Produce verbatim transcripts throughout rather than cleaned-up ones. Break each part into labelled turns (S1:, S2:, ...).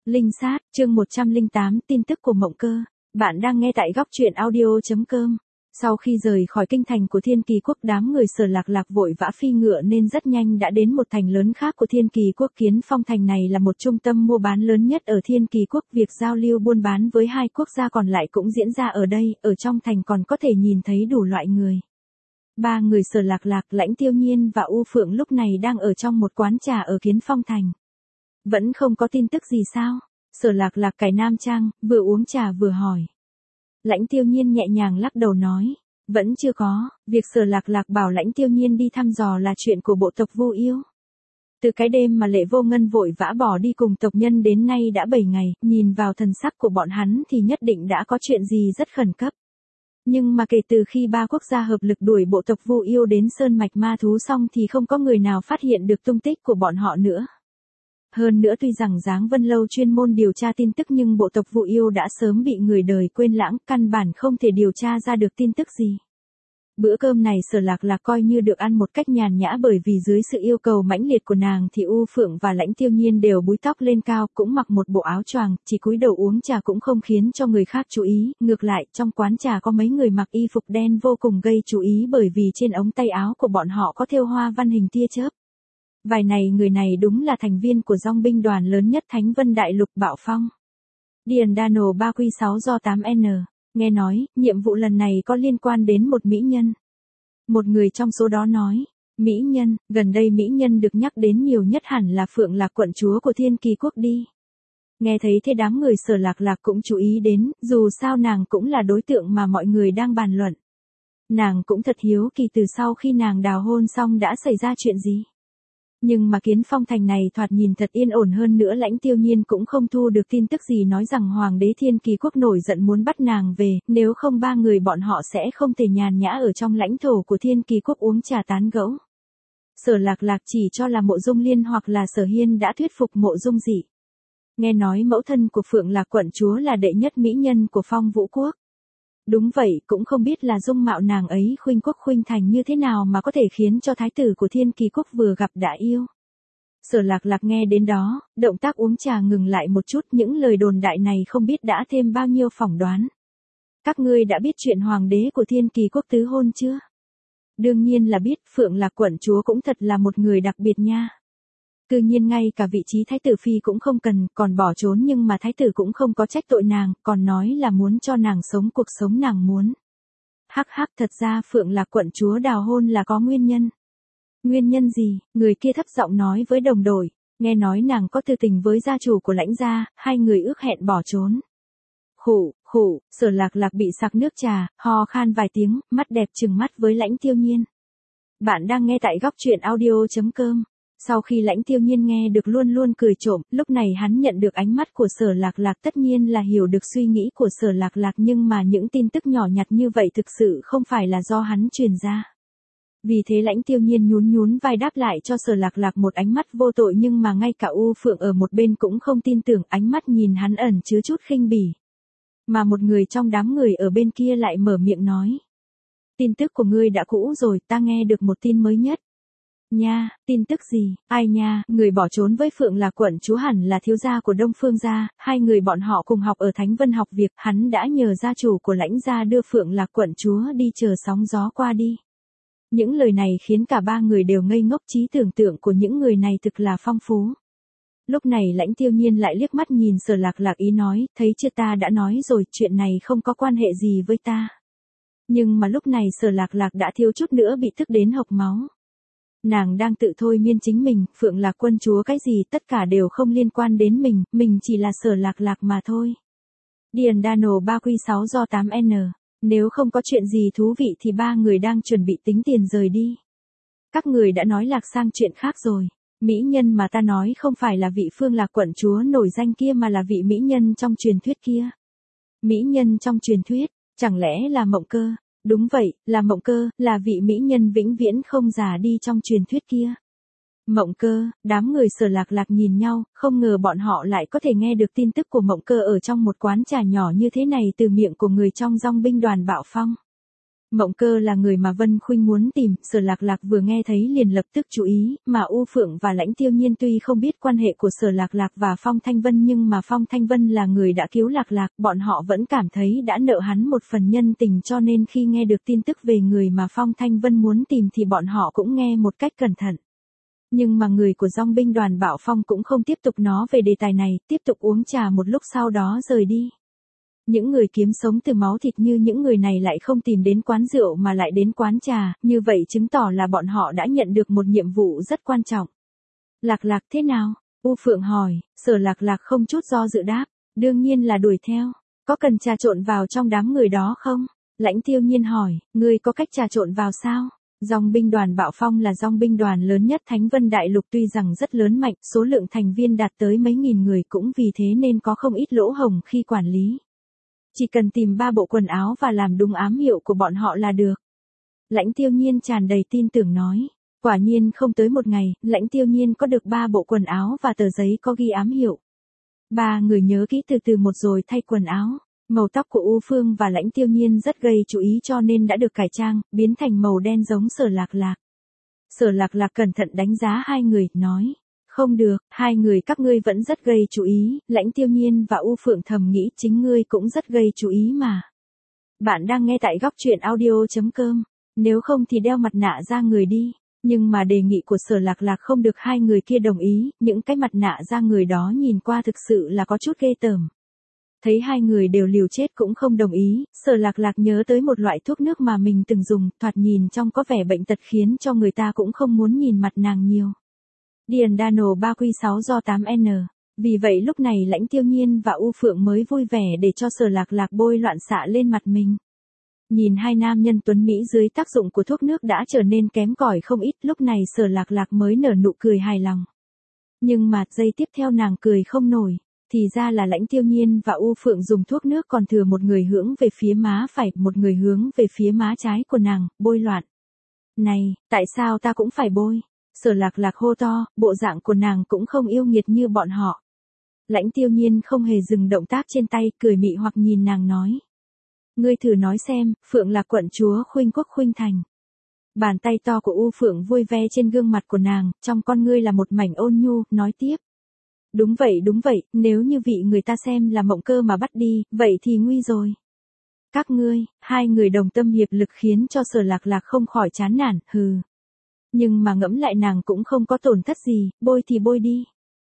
S1: Linh sát, chương một trăm lẻ tám, tin tức của Mộng Cơ. Bạn đang nghe tại góc truyện audio chấm com. Sau khi rời khỏi kinh thành của Thiên Kỳ Quốc, đám người Sở Lạc Lạc vội vã phi ngựa nên rất nhanh đã đến một thành lớn khác của Thiên Kỳ Quốc. Kiến Phong thành này là một trung tâm mua bán lớn nhất ở Thiên Kỳ Quốc, việc giao lưu buôn bán với hai quốc gia còn lại cũng diễn ra ở đây, ở trong thành còn có thể nhìn thấy đủ loại người. Ba người Sở Lạc Lạc, Lãnh Tiêu Nhiên và U Phượng lúc này đang ở trong một quán trà ở Kiến Phong thành. Vẫn không có tin tức gì sao? Sở Lạc Lạc cài nam trang, vừa uống trà vừa hỏi. Lãnh Tiêu Nhiên nhẹ nhàng lắc đầu nói, vẫn chưa có, việc Sở Lạc Lạc bảo Lãnh Tiêu Nhiên đi thăm dò là chuyện của bộ tộc Vu Yêu. Từ cái đêm mà Lệ Vô Ngân vội vã bỏ đi cùng tộc nhân đến nay đã bảy ngày, nhìn vào thần sắc của bọn hắn thì nhất định đã có chuyện gì rất khẩn cấp. Nhưng mà kể từ khi ba quốc gia hợp lực đuổi bộ tộc Vu Yêu đến Sơn Mạch Ma Thú xong thì không có người nào phát hiện được tung tích của bọn họ nữa. Hơn nữa tuy rằng Giáng Vân Lâu chuyên môn điều tra tin tức nhưng bộ tộc Vu Yêu đã sớm bị người đời quên lãng, căn bản không thể điều tra ra được tin tức gì. Bữa cơm này Sở Lạc Lạc coi như được ăn một cách nhàn nhã, bởi vì dưới sự yêu cầu mãnh liệt của nàng thì U Phượng và Lãnh Tiêu Nhiên đều búi tóc lên cao, cũng mặc một bộ áo choàng, chỉ cúi đầu uống trà cũng không khiến cho người khác chú ý. Ngược lại, trong quán trà có mấy người mặc y phục đen vô cùng gây chú ý, bởi vì trên ống tay áo của bọn họ có thêu hoa văn hình tia chớp. Vài này người này đúng là thành viên của dòng binh đoàn lớn nhất Thánh Vân Đại Lục Bạo Phong. Điền Đano ba Q sáu do tám N. Nghe nói, nhiệm vụ lần này có liên quan đến một mỹ nhân. Một người trong số đó nói, mỹ nhân, gần đây mỹ nhân được nhắc đến nhiều nhất hẳn là Phượng Lạc quận chúa của Thiên Kỳ Quốc đi. Nghe thấy thế đám người Sở Lạc Lạc cũng chú ý đến, dù sao nàng cũng là đối tượng mà mọi người đang bàn luận. Nàng cũng thật hiếu kỳ từ sau khi nàng đào hôn xong đã xảy ra chuyện gì. Nhưng mà Kiến Phong thành này thoạt nhìn thật yên ổn, hơn nữa Lãnh Tiêu Nhiên cũng không thu được tin tức gì nói rằng Hoàng đế Thiên Kỳ Quốc nổi giận muốn bắt nàng về, nếu không ba người bọn họ sẽ không thể nhàn nhã ở trong lãnh thổ của Thiên Kỳ Quốc uống trà tán gẫu. Sở Lạc Lạc chỉ cho là Mộ Dung Liên hoặc là Sở Hiên đã thuyết phục Mộ Dung Dị. Nghe nói mẫu thân của Phượng Lạc quận chúa là đệ nhất mỹ nhân của Phong Vũ Quốc. Đúng vậy, cũng không biết là dung mạo nàng ấy khuynh quốc khuynh thành như thế nào mà có thể khiến cho thái tử của Thiên Kỳ Quốc vừa gặp đã yêu. Sở Lạc Lạc nghe đến đó, động tác uống trà ngừng lại một chút, những lời đồn đại này không biết đã thêm bao nhiêu phỏng đoán. Các ngươi đã biết chuyện hoàng đế của Thiên Kỳ Quốc tứ hôn chưa? Đương nhiên là biết, Phượng Lạc quận chúa cũng thật là một người đặc biệt nha. Cư nhiên ngay cả vị trí thái tử phi cũng không cần, còn bỏ trốn, nhưng mà thái tử cũng không có trách tội nàng, còn nói là muốn cho nàng sống cuộc sống nàng muốn. Hắc hắc, thật ra Phượng Lạc quận chúa đào hôn là có nguyên nhân. Nguyên nhân gì? Người kia thấp giọng nói với đồng đội, nghe nói nàng có tư tình với gia chủ của Lãnh gia, hai người ước hẹn bỏ trốn. Khụ, khụ, Sở Lạc Lạc bị sặc nước trà, ho khan vài tiếng, mắt đẹp trừng mắt với Lãnh Tiêu Nhiên. Bạn đang nghe tại góc truyện audio chấm com. Sau khi Lãnh Tiêu Nhiên nghe được luôn luôn cười trộm, lúc này hắn nhận được ánh mắt của Sở Lạc Lạc, tất nhiên là hiểu được suy nghĩ của Sở Lạc Lạc, nhưng mà những tin tức nhỏ nhặt như vậy thực sự không phải là do hắn truyền ra. Vì thế Lãnh Tiêu Nhiên nhún nhún vai đáp lại cho Sở Lạc Lạc một ánh mắt vô tội, nhưng mà ngay cả U Phượng ở một bên cũng không tin tưởng, ánh mắt nhìn hắn ẩn chứa chút khinh bỉ. Mà một người trong đám người ở bên kia lại mở miệng nói. Tin tức của ngươi đã cũ rồi, ta nghe được một tin mới nhất. Nha, tin tức gì? Ai nha? Người bỏ trốn với Phượng Lạc quận chúa hẳn là thiếu gia của Đông Phương gia, hai người bọn họ cùng học ở Thánh Vân học việc, hắn đã nhờ gia chủ của Lãnh gia đưa Phượng Lạc quận chúa đi chờ sóng gió qua đi. Những lời này khiến cả ba người đều ngây ngốc, trí tưởng tượng của những người này thực là phong phú. Lúc này Lãnh Tiêu Nhiên lại liếc mắt nhìn Sở Lạc Lạc, ý nói, thấy chưa, ta đã nói rồi, chuyện này không có quan hệ gì với ta. Nhưng mà lúc này Sở Lạc Lạc đã thiếu chút nữa bị tức đến hộc máu. Nàng đang tự thôi miên chính mình, Phượng Lạc quân chúa cái gì, tất cả đều không liên quan đến mình, mình chỉ là Sở Lạc Lạc mà thôi. Điền Đano ba Q sáu do tám N. Nếu không có chuyện gì thú vị thì ba người đang chuẩn bị tính tiền rời đi. Các người đã nói lạc sang chuyện khác rồi. Mỹ nhân mà ta nói không phải là vị Phượng Lạc quận chúa nổi danh kia mà là vị mỹ nhân trong truyền thuyết kia. Mỹ nhân trong truyền thuyết, chẳng lẽ là Mộng Cơ? Đúng vậy, là Mộng Cơ, là vị mỹ nhân vĩnh viễn không già đi trong truyền thuyết kia. Mộng Cơ, đám người Sở Lạc Lạc nhìn nhau, không ngờ bọn họ lại có thể nghe được tin tức của Mộng Cơ ở trong một quán trà nhỏ như thế này từ miệng của người trong dòng binh đoàn Bạo Phong. Mộng Cơ là người mà Vân Khuynh muốn tìm, Sở Lạc Lạc vừa nghe thấy liền lập tức chú ý, mà U Phượng và Lãnh Tiêu Nhiên tuy không biết quan hệ của Sở Lạc Lạc và Phong Thanh Vân nhưng mà Phong Thanh Vân là người đã cứu Lạc Lạc, bọn họ vẫn cảm thấy đã nợ hắn một phần nhân tình cho nên khi nghe được tin tức về người mà Phong Thanh Vân muốn tìm thì bọn họ cũng nghe một cách cẩn thận. Nhưng mà người của dòng binh đoàn Bảo Phong cũng không tiếp tục nói về đề tài này, tiếp tục uống trà một lúc sau đó rời đi. Những người kiếm sống từ máu thịt như những người này lại không tìm đến quán rượu mà lại đến quán trà, như vậy chứng tỏ là bọn họ đã nhận được một nhiệm vụ rất quan trọng. Lạc Lạc thế nào? U Phượng hỏi, Sở Lạc Lạc không chút do dự đáp, đương nhiên là đuổi theo, có cần trà trộn vào trong đám người đó không? Lãnh Tiêu Nhiên hỏi, ngươi có cách trà trộn vào sao? Dòng binh đoàn Bảo Phong là dòng binh đoàn lớn nhất Thánh Vân Đại Lục tuy rằng rất lớn mạnh, số lượng thành viên đạt tới mấy nghìn người cũng vì thế nên có không ít lỗ hổng khi quản lý. Chỉ cần tìm ba bộ quần áo và làm đúng ám hiệu của bọn họ là được. Lãnh Tiêu Nhiên tràn đầy tin tưởng nói. Quả nhiên không tới một ngày, Lãnh Tiêu Nhiên có được ba bộ quần áo và tờ giấy có ghi ám hiệu. Ba người nhớ kỹ từ từ một rồi thay quần áo. Màu tóc của U Phương và Lãnh Tiêu Nhiên rất gây chú ý cho nên đã được cải trang, biến thành màu đen giống Sở Lạc Lạc. Sở Lạc Lạc cẩn thận đánh giá hai người, nói. Không được, hai người các ngươi vẫn rất gây chú ý, Lãnh Tiêu Nhiên và U Phượng thầm nghĩ chính ngươi cũng rất gây chú ý mà. Bạn đang nghe tại góc truyện audio chấm com, nếu không thì đeo mặt nạ ra người đi, nhưng mà đề nghị của Sở Lạc Lạc không được hai người kia đồng ý, những cái mặt nạ ra người đó nhìn qua thực sự là có chút ghê tởm. Thấy hai người đều liều chết cũng không đồng ý, Sở Lạc Lạc nhớ tới một loại thuốc nước mà mình từng dùng, thoạt nhìn trông có vẻ bệnh tật khiến cho người ta cũng không muốn nhìn mặt nàng nhiều. Điền Đano ba Q sáu do tám N. Vì vậy lúc này Lãnh Tiêu Nhiên và U Phượng mới vui vẻ để cho Sở Lạc Lạc bôi loạn xạ lên mặt mình. Nhìn hai nam nhân tuấn Mỹ dưới tác dụng của thuốc nước đã trở nên kém cỏi không ít, lúc này Sở Lạc Lạc mới nở nụ cười hài lòng. Nhưng mà giây tiếp theo nàng cười không nổi, thì ra là Lãnh Tiêu Nhiên và U Phượng dùng thuốc nước còn thừa một người hướng về phía má phải, một người hướng về phía má trái của nàng, bôi loạn. Này, tại sao ta cũng phải bôi? Sở Lạc Lạc hô to, bộ dạng của nàng cũng không yêu nghiệt như bọn họ. Lãnh Tiêu Nhiên không hề dừng động tác trên tay, cười mị hoặc nhìn nàng nói. Ngươi thử nói xem, Phượng là quận chúa Khuynh Quốc Khuynh Thành. Bàn tay to của U Phượng vui ve trên gương mặt của nàng, trong con ngươi là một mảnh ôn nhu, nói tiếp. Đúng vậy đúng vậy, nếu như vị người ta xem là Mộng Cơ mà bắt đi, vậy thì nguy rồi. Các ngươi, hai người đồng tâm hiệp lực khiến cho Sở Lạc Lạc không khỏi chán nản, hừ. Nhưng mà ngẫm lại nàng cũng không có tổn thất gì, bôi thì bôi đi.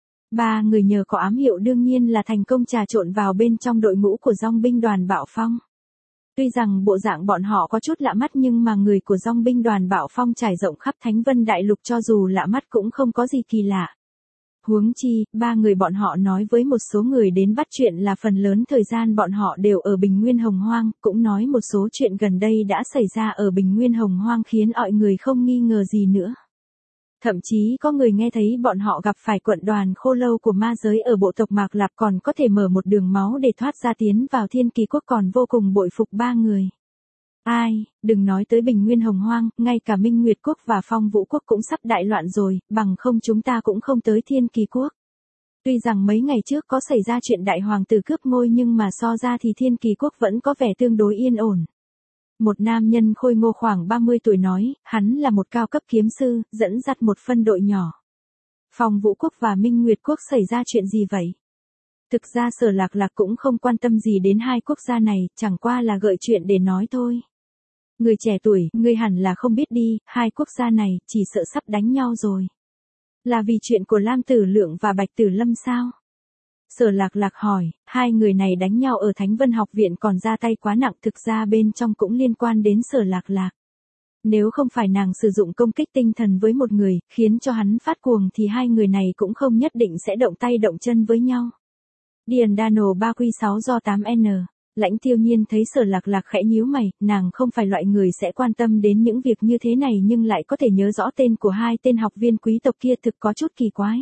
S1: Ba người nhờ có ám hiệu đương nhiên là thành công trà trộn vào bên trong đội ngũ của dòng binh đoàn Bảo Phong. Tuy rằng bộ dạng bọn họ có chút lạ mắt nhưng mà người của dòng binh đoàn Bảo Phong trải rộng khắp Thánh Vân Đại Lục cho dù lạ mắt cũng không có gì kỳ lạ. Huống chi, ba người bọn họ nói với một số người đến bắt chuyện là phần lớn thời gian bọn họ đều ở Bình Nguyên Hồng Hoang, cũng nói một số chuyện gần đây đã xảy ra ở Bình Nguyên Hồng Hoang khiến mọi người không nghi ngờ gì nữa. Thậm chí có người nghe thấy bọn họ gặp phải quận đoàn khô lâu của ma giới ở bộ tộc Mạc Lạp còn có thể mở một đường máu để thoát ra tiến vào Thiên Kỳ Quốc, còn vô cùng bội phục ba người. Ai, đừng nói tới Bình Nguyên Hồng Hoang, ngay cả Minh Nguyệt Quốc và Phong Vũ Quốc cũng sắp đại loạn rồi, bằng không chúng ta cũng không tới Thiên Kỳ Quốc. Tuy rằng mấy ngày trước có xảy ra chuyện đại hoàng tử cướp ngôi nhưng mà so ra thì Thiên Kỳ Quốc vẫn có vẻ tương đối yên ổn. Một nam nhân khôi ngô khoảng ba mươi tuổi nói, hắn là một cao cấp kiếm sư, dẫn dắt một phân đội nhỏ. Phong Vũ Quốc và Minh Nguyệt Quốc xảy ra chuyện gì vậy? Thực ra Sở Lạc Lạc cũng không quan tâm gì đến hai quốc gia này, chẳng qua là gợi chuyện để nói thôi. Người trẻ tuổi, ngươi hẳn là không biết đi, hai quốc gia này chỉ sợ sắp đánh nhau rồi. Là vì chuyện của Lam Tử Lượng và Bạch Tử Lâm sao? Sở Lạc Lạc hỏi, hai người này đánh nhau ở Thánh Vân Học Viện còn ra tay quá nặng, thực ra bên trong cũng liên quan đến Sở Lạc Lạc. Nếu không phải nàng sử dụng công kích tinh thần với một người, khiến cho hắn phát cuồng thì hai người này cũng không nhất định sẽ động tay động chân với nhau. Điền Đano ba Q sáu do tám N. Lãnh Tiêu Nhiên thấy Sở Lạc Lạc khẽ nhíu mày, nàng không phải loại người sẽ quan tâm đến những việc như thế này nhưng lại có thể nhớ rõ tên của hai tên học viên quý tộc kia thực có chút kỳ quái.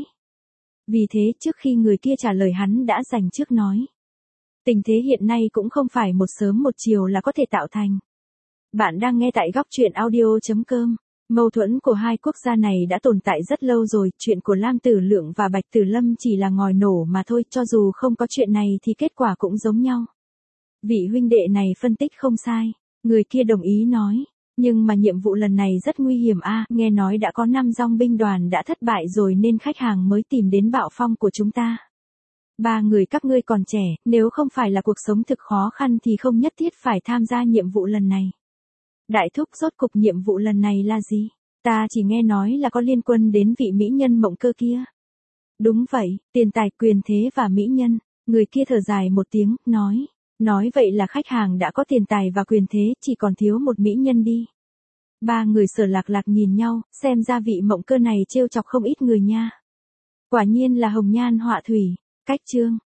S1: Vì thế trước khi người kia trả lời hắn đã dành trước nói. Tình thế hiện nay cũng không phải một sớm một chiều là có thể tạo thành. Bạn đang nghe tại góc truyện audio chấm com. Mâu thuẫn của hai quốc gia này đã tồn tại rất lâu rồi, chuyện của Lam Tử Lượng và Bạch Tử Lâm chỉ là ngòi nổ mà thôi, cho dù không có chuyện này thì kết quả cũng giống nhau. Vị huynh đệ này phân tích không sai. Người kia đồng ý nói. Nhưng mà nhiệm vụ lần này rất nguy hiểm a, nghe nói đã có năm dòng binh đoàn đã thất bại rồi nên khách hàng mới tìm đến Bạo Phong của chúng ta. Ba người các ngươi còn trẻ, nếu không phải là cuộc sống thực khó khăn thì không nhất thiết phải tham gia nhiệm vụ lần này. Đại thúc, rốt cục nhiệm vụ lần này là gì? Ta chỉ nghe nói là có liên quan đến vị mỹ nhân Mộng Cơ kia. Đúng vậy, tiền tài, quyền thế và mỹ nhân. Người kia thở dài một tiếng, nói. Nói vậy là khách hàng đã có tiền tài và quyền thế, chỉ còn thiếu một mỹ nhân đi. Ba người Sở Lạc Lạc nhìn nhau, xem ra vị Mộng Cơ này trêu chọc không ít người nha. Quả nhiên là hồng nhan họa thủy. Cách chương